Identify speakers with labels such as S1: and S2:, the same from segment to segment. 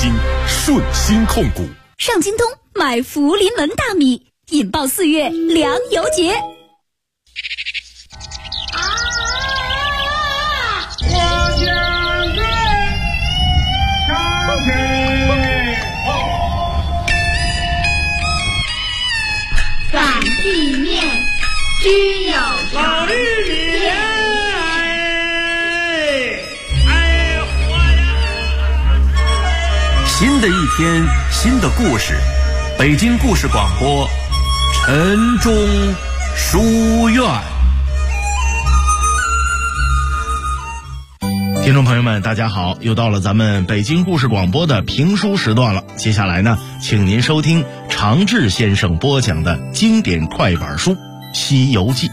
S1: 心，顺心控股。
S2: 上京东买福临门大米，引爆4月粮油节。
S3: 赶地面，只有
S4: 老绿年，
S1: 新的一天，新的故事，北京故事广播，晨钟书院。
S5: 听众朋友们，大家好，又到了咱们北京故事广播的评书时段了。接下来呢，请您收听常志先生播讲的经典快板书《西游记》。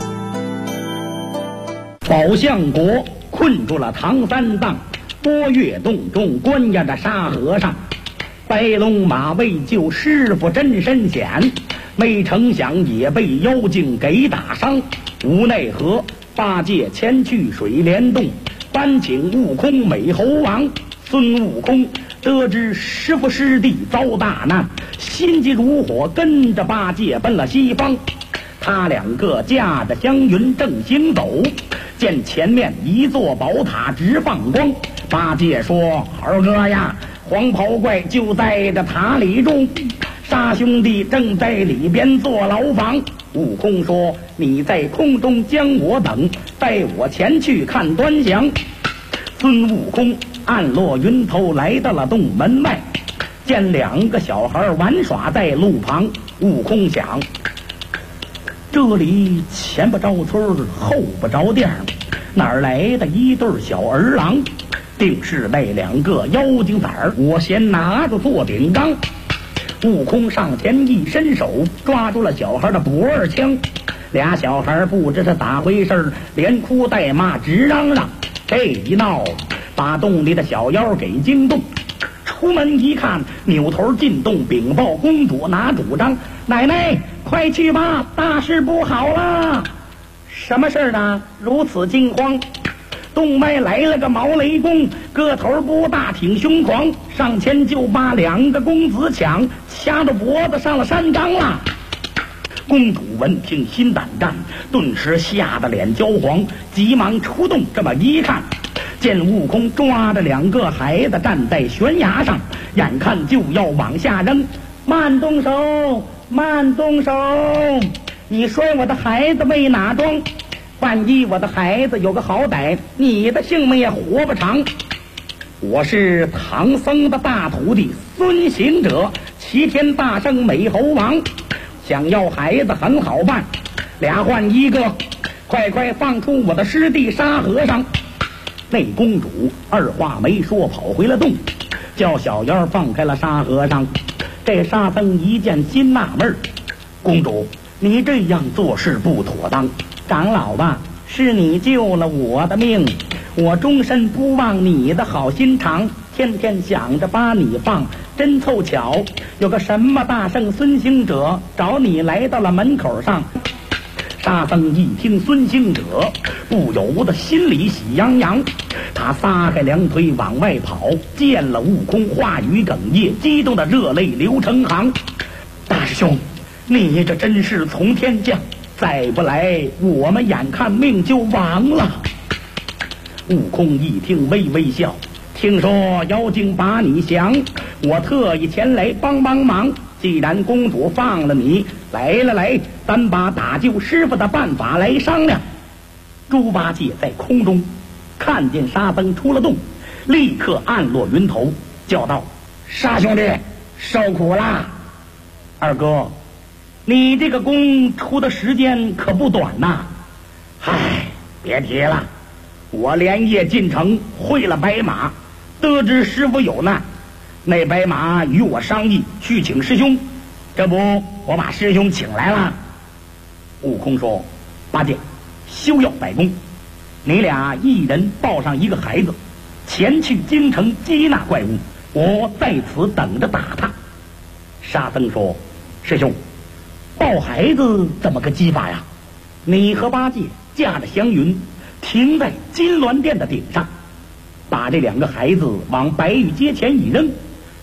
S6: 宝相国困住了唐三藏，波月洞中关押着沙和尚，白龙马为救师傅真身险，没成想也被妖精给打伤，无奈何八戒前去水帘洞，搬请悟空美猴王。孙悟空得知师父师弟遭大难，心急如火，跟着八戒奔了西方。他两个驾着祥云正行走，见前面一座宝塔直放光。八戒说：“二哥呀，黄袍怪就在这塔里住，沙兄弟正在里边坐牢房。”悟空说：“你在空中将我等，带我前去看端详。”孙悟空暗落云头来到了洞门外，见两个小孩玩耍在路旁。悟空想，这里前不着村后不着店，哪儿来的一对小儿郎？定是那两个妖精崽儿，我先拿着做顶缸。悟空上前一伸手，抓住了小孩的脖儿枪。俩小孩不知是咋回事，连哭带骂直嚷嚷。这一闹，把洞里的小妖给惊动。出门一看，扭头进洞禀报公主拿主张：“奶奶，快去吧，大事不好了！”什么事呢？如此惊慌。洞外来了个毛雷公，个头不大，挺凶狂，上前就把两个公子抢，掐着脖子上了山岗了。公主闻听心胆战，顿时吓得脸焦黄，急忙出洞。这么一看，见悟空抓着两个孩子站在悬崖上，眼看就要往下扔。慢动手，慢动手！你摔我的孩子为哪桩？万一我的孩子有个好歹，你的性命也活不长。我是唐僧的大徒弟孙行者，齐天大圣美猴王，想要孩子很好办，俩换一个，快放出我的师弟沙和尚。那公主二话没说跑回了洞，叫小妖放开了沙和尚。这沙僧一见心纳闷，公主，你这样做事不妥当。长老吧，是你救了我的命，我终身不忘你的好心肠，天天想着把你放。真凑巧，有个什么大圣孙行者找你来到了门口上。沙僧一听孙行者，不由得心里喜洋洋，他撒开两腿往外跑，见了悟空，话语哽咽，激动的热泪流成行。大师兄，你这真是从天降，再不来我们眼看命就亡了。悟空一听微微笑，听说妖精把你降，我特意前来帮忙。既然公主放了你，来，咱把打救师傅的办法来商量。猪八戒在空中看见沙僧出了洞，立刻暗落云头，叫道：“沙兄弟，受苦啦！二哥，你这个功出的时间可不短呐。唉，别提了，我连夜进城会了白马，得知师傅有难，那白马与我商议去请师兄，这不我把师兄请来了。”悟空说：“八戒，休要摆功，你俩一人抱上一个孩子，前去京城缉拿怪物，我在此等着打他。”沙僧说：“师兄，抱孩子怎么个击法呀？你和八戒驾着祥云，停在金銮殿的顶上，把这两个孩子往白玉阶前一扔，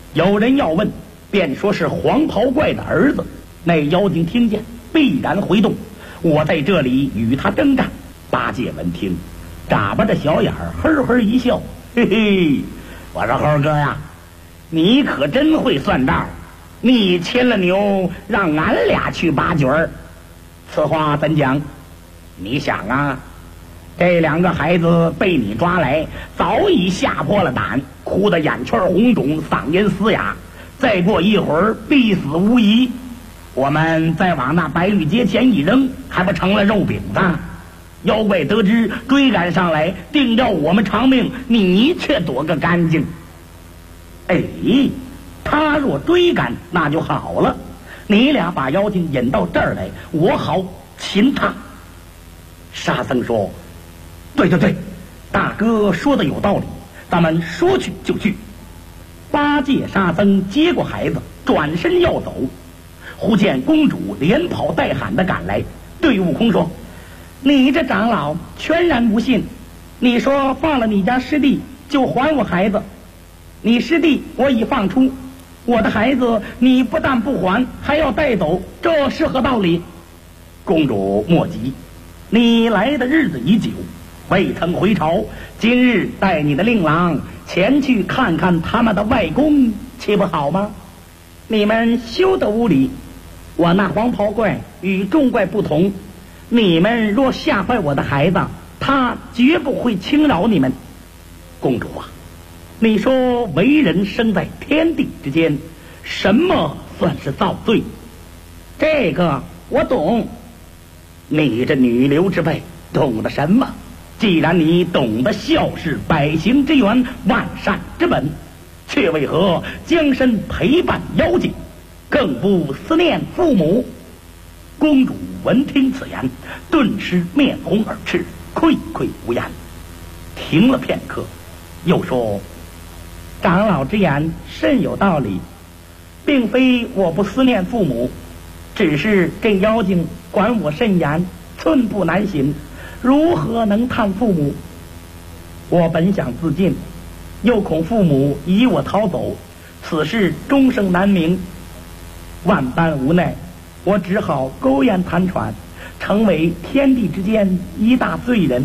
S6: 有人要问，便说是黄袍怪的儿子。那妖精听见，必然回动，我在这里与他征战。八戒闻听，眨巴着小眼儿，呵呵一笑，嘿嘿，我说猴哥呀，你可真会算账，你牵了牛，让俺俩去拔角儿，此话怎讲？你想啊，这两个孩子被你抓来，早已吓破了胆，哭得眼圈红肿，嗓音嘶哑，再过一会儿必死无疑。我们再往那白玉阶前一扔，还不成了肉饼子？妖怪得知追赶上来，定要我们偿命，你却躲个干净。哎，他若追赶那就好了，你俩把妖精引到这儿来，我好擒他。沙僧说：对对对，大哥说的有道理，咱们说去就去。八戒沙僧接过孩子，转身要走，忽见公主连跑带喊的赶来，对悟空说：你这长老全然不信，你说放了你家师弟就还我孩子，你师弟我已放出，我的孩子你不但不还，还要带走，这是何道理？公主莫急，你来的日子已久，未曾回朝，今日带你的令郎前去看看他们的外公，岂不好吗？你们休得无礼，我那黄袍怪与众怪不同，你们若吓坏我的孩子，他绝不会轻饶你们。公主啊，你说为人生在天地之间，什么算是造罪？这个我懂，你这女流之辈懂得什么？既然你懂得孝事百行之源，万善之本，却为何将身陪伴妖精，更不思念父母？公主闻听此言，顿时面红耳赤，愧愧无言。停了片刻，又说：长老之言甚有道理，并非我不思念父母，只是这妖精管我甚严，寸步难行，如何能探父母？我本想自尽，又恐父母以我逃走，此事终生难明，万般无奈，我只好苟延残喘，成为天地之间一大罪人。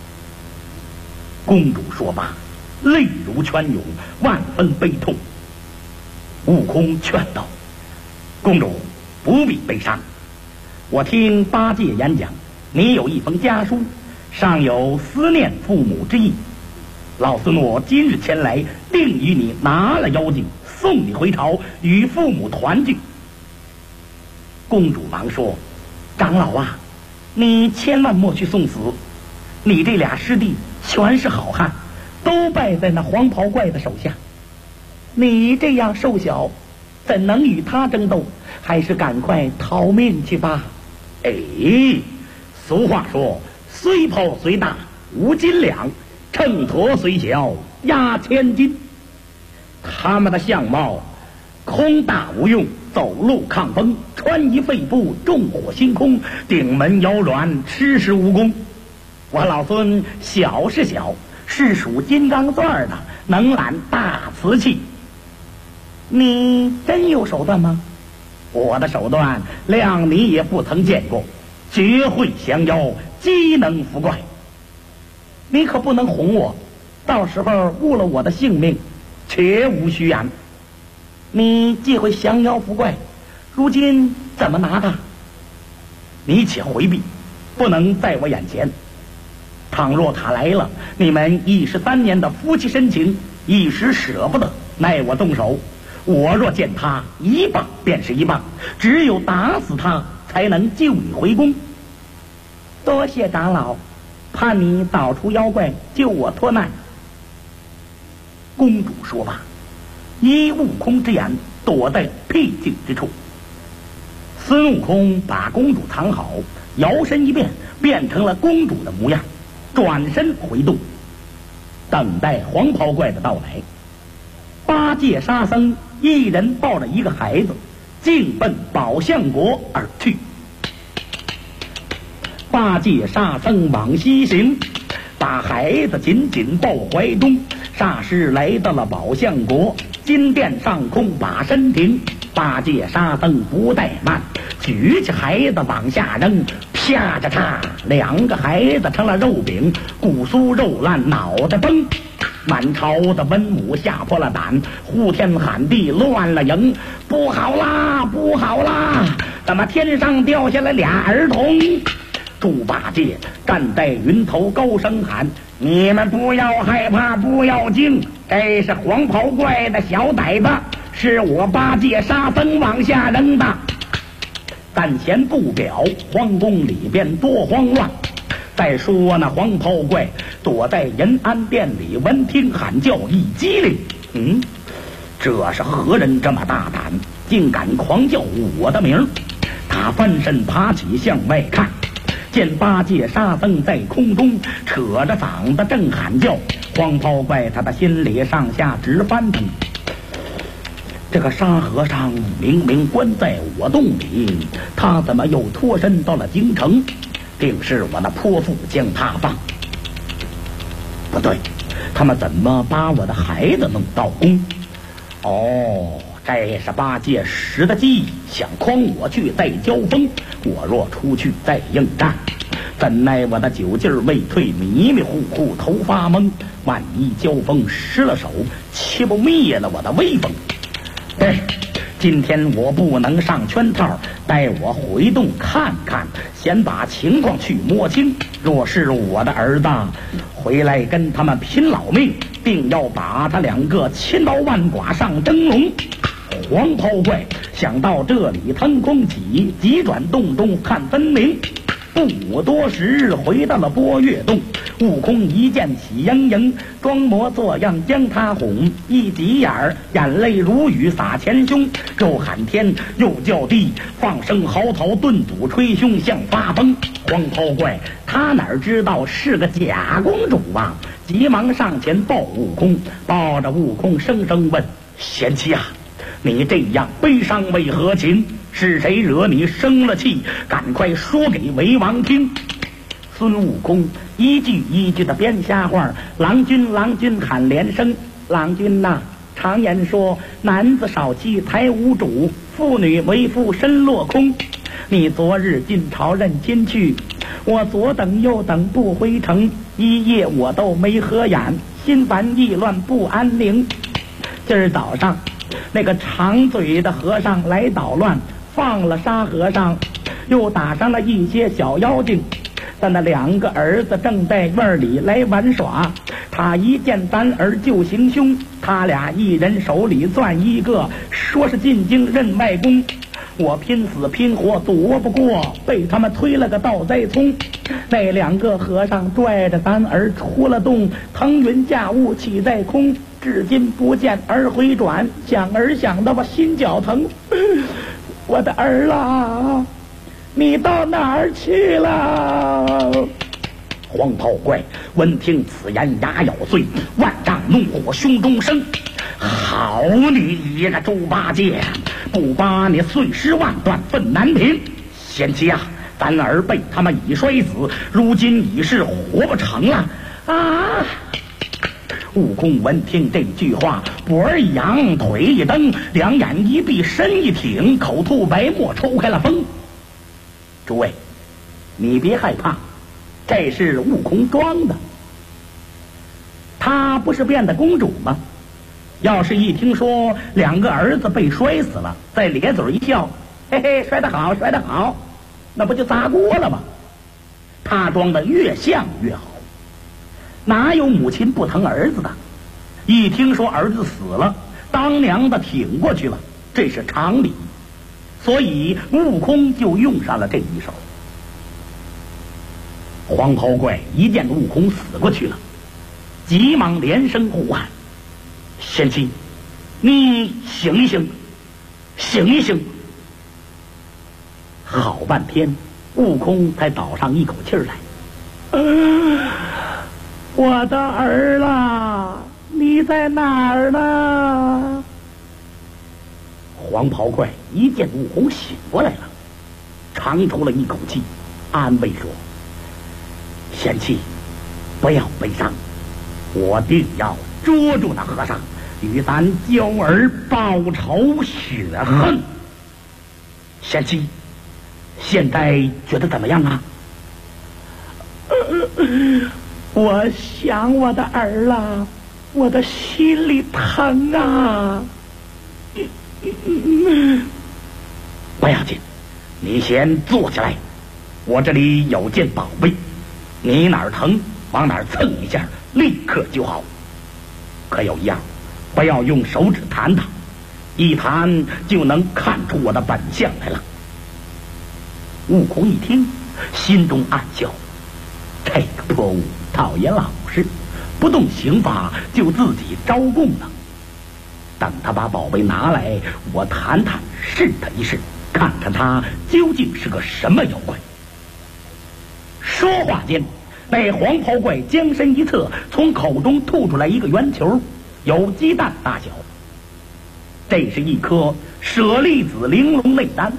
S6: 公主说罢，泪如泉涌，万分悲痛。悟空劝道：公主不必悲伤，我听八戒演讲，你有一封家书，上有思念父母之意，老孙我今日前来，定与你拿了妖精，送你回朝，与父母团聚。公主忙说：长老啊，你千万莫去送死，你这俩师弟全是好汉，都败在那黄袍怪的手下，你这样瘦小，怎能与他争斗？还是赶快逃命去吧。哎，俗话说，虽泡虽大无斤两，秤砣虽小压千斤。他们的相貌空大无用，走路抗风，穿衣废布，众火星空，顶门摇软，吃食无功。我老孙小是小，是属金刚钻的，能揽大瓷器。你真有手段吗？我的手段谅你也不曾见过，绝会降妖，机能伏怪。你可不能哄我，到时候误了我的性命，绝无虚言。你既会降妖伏怪，如今怎么拿他？你且回避，不能在我眼前。倘若他来了，你们13年的夫妻深情，一时舍不得，奈我动手。我若见他一棒便是一棒，只有打死他，才能救你回宫。多谢长老，盼你导除妖怪，救我脱难。公主说罢，依悟空之言，躲在僻静之处。孙悟空把公主藏好，摇身一变，变成了公主的模样，转身回洞，等待黄袍怪的到来。八戒沙僧一人抱着一个孩子，径奔宝象国而去。八戒沙僧往西行，把孩子紧紧抱怀中，霎时来到了宝象国。 金殿上空把身停，八戒沙僧不怠慢，举起孩子往下扔，啪嚓嚓，两个孩子成了肉饼，骨酥肉烂，脑袋崩。满朝的文武吓破了胆，呼天喊地乱了营，不好啦，不好啦！怎么天上掉下来俩儿童？猪八戒站在云头高声喊：你们不要害怕，不要惊，这是黄袍怪的小崽子，是我八戒沙僧往下扔的。但嫌不表，皇宫里边多慌乱。再说那黄袍怪躲在银安殿里，闻听喊叫一激灵，这是何人这么大胆，竟敢狂叫我的名？他翻身爬起向外看，见八戒沙僧在空中扯着嗓子正喊叫。黄袍怪他的心里上下直翻腾，这个沙和尚明明关在我洞里，他怎么又脱身到了京城？定是我的泼妇将他放。不对，他们怎么把我的孩子弄到宫？这是八戒使的计，想诓我去再交锋。我若出去再应战，怎奈我的酒劲儿未退，迷迷糊糊头发懵，万一交锋失了手，岂不灭了我的威风？今天我不能上圈套，待我回洞看看，先把情况去摸清。若是我的儿子回来跟他们拼老命，定要把他两个千刀万剐上蒸笼。黄袍怪想到这里，腾空起，急转洞中看分明。不多时，回到了波月洞，悟空一见喜盈盈，装模作样将他哄，一挤眼儿，眼泪如雨洒前胸，又喊天又叫地，放声嚎啕，顿足吹胸，像发疯。黄袍怪他哪知道是个假公主啊，急忙上前抱悟空，抱着悟空声声问：贤妻啊，你这样悲伤为何情？是谁惹你生了气？赶快说给为王听。孙悟空一句一句的编瞎话，郎君郎君喊连声，郎君呐，常言说男子少妻财无主，妇女为夫身落空。你昨日进朝认亲去，我左等右等不回城，一夜我都没合眼，心烦意乱不安宁。今儿早上那个长嘴的和尚来捣乱，放了沙和尚，又打伤了一些小妖精。但那两个儿子正在院里来玩耍，他一见咱儿就行凶，他俩一人手里攥一个，说是进京认外公。我拼死拼活躲不过，被他们推了个倒栽葱。那两个和尚拽着咱儿出了洞，腾云驾雾起在空，至今不见儿回转，想儿想得我心绞疼。我的儿啊，你到哪儿去了？黄袍怪闻听此言，牙咬碎，万丈怒火胸中生。好你一个猪八戒，不把你碎尸万段愤难平。贤妻啊，咱儿被他们已摔死，如今已是活不成了啊！悟空闻听这句话，脖儿一扬，腿一蹬，两眼一闭，身一挺，口吐白沫，抽开了风。诸位，你别害怕，这是悟空装的。他不是变的公主吗？要是一听说两个儿子被摔死了，再咧嘴一笑，嘿嘿，摔得好，摔得好，那不就砸锅了吗？他装的越像越好。哪有母亲不疼儿子的？一听说儿子死了，当娘的挺过去了，这是常理。所以悟空就用上了这一手。黄袍怪一见悟空死过去了，急忙连声呼喊：贤妻，你醒一醒，醒一醒！好半天，悟空才倒上一口气来。我的儿啦，你在哪儿呢？黄袍怪一见悟空醒过来了，长出了一口气，安慰说：贤妻，不要悲伤，我定要捉住那和尚， 与咱娇儿报仇雪恨。贤妻，现在觉得怎么样啊？我想我的儿了，我的心里疼啊。不要紧，你先坐起来，我这里有件宝贝，你哪儿疼往哪儿蹭一下，立刻就好。可有一样，不要用手指弹它，一弹就能看出我的本相来了。悟空一听，心中暗笑，这个破物倒也老实，不动刑罚就自己招供了。等他把宝贝拿来，我弹弹试他一试，看看他究竟是个什么妖怪。说话间，那黄袍怪将身一侧，从口中吐出来一个圆球，有鸡蛋大小。这是一颗舍利子玲珑内丹。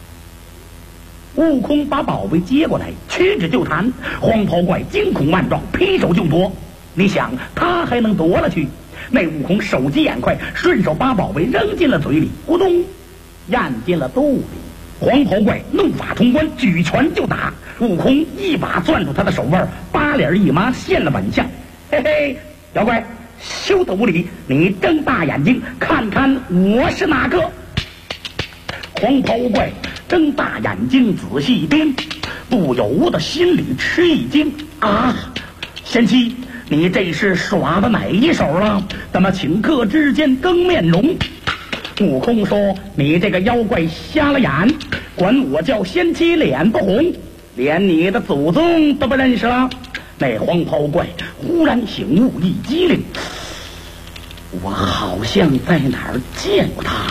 S6: 悟空把宝贝接过来，屈指就弹，黄袍怪惊恐万状，劈手就夺。你想他还能夺了去？那悟空手疾眼快，顺手把宝贝扔进了嘴里，咕咚咽进了肚里。黄袍怪怒发冲冠，举拳就打。悟空一把攥住他的手腕，八脸一麻，现了本相。嘿嘿，妖怪，休得无礼！你睁大眼睛看看我是哪个？黄袍怪睁大眼睛仔细一盯，不由得心里吃一惊啊！贤妻，你这是耍的哪一手了？怎么顷刻之间更面容？悟空说：“你这个妖怪瞎了眼，管我叫贤妻脸不红，连你的祖宗都不认识了。”那黄袍怪忽然醒悟，一机灵，我好像在哪儿见过他。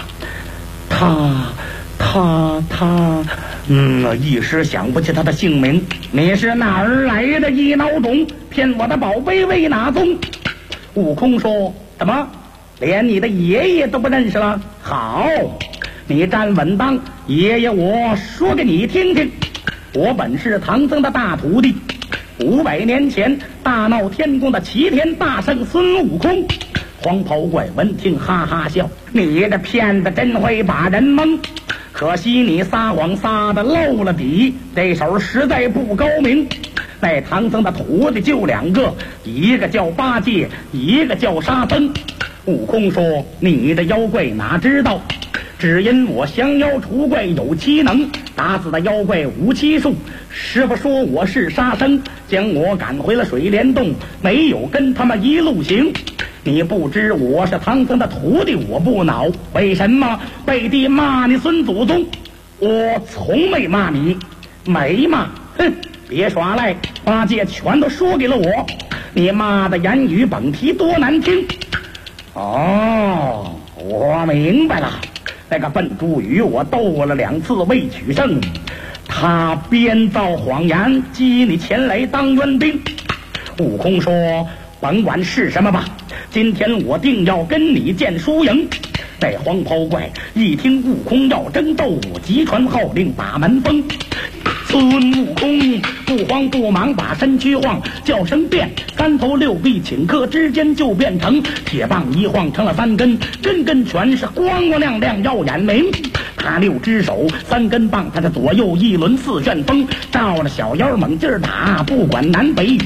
S6: 一时想不起他的姓名。你是哪儿来的一孬种，骗我的宝贝为哪宗？悟空说：“怎么连你的爷爷都不认识了？好，你站稳当，爷爷我说给你听听。我本是唐僧的大徒弟，500年前大闹天宫的齐天大圣孙悟空。”黄袍怪闻听哈哈笑：“你这骗子真会把人蒙，可惜你撒谎撒的漏了底，这手实在不高明。那唐僧的徒弟就2个，一个叫八戒，一个叫沙僧。”悟空说：“你的妖怪哪知道，只因我降妖除怪有7能，打死的妖怪无7数。师傅说我是沙僧，将我赶回了水帘洞，没有跟他们一路行。你不知我是唐僧的徒弟，我不恼。为什么背地骂你孙祖宗？我从没骂你，没骂。哼，别耍赖，八戒全都说给了我。你骂的言语甭提多难听。哦，我明白了。那个笨猪鱼我斗了2次未取胜，他编造谎言激你前来当援兵。”悟空说：“甭管是什么吧，今天我定要跟你见输赢。”那黄袍怪一听悟空要争斗，急传号令把门封。孙悟空不慌不忙把身躯晃，叫声变，3头6臂顷刻之间就变成铁棒，一晃成了3根，根根全是光光亮亮耀眼明。他6只手3根棒，他的左右一轮4旋风，照着小妖猛劲儿打，不管南北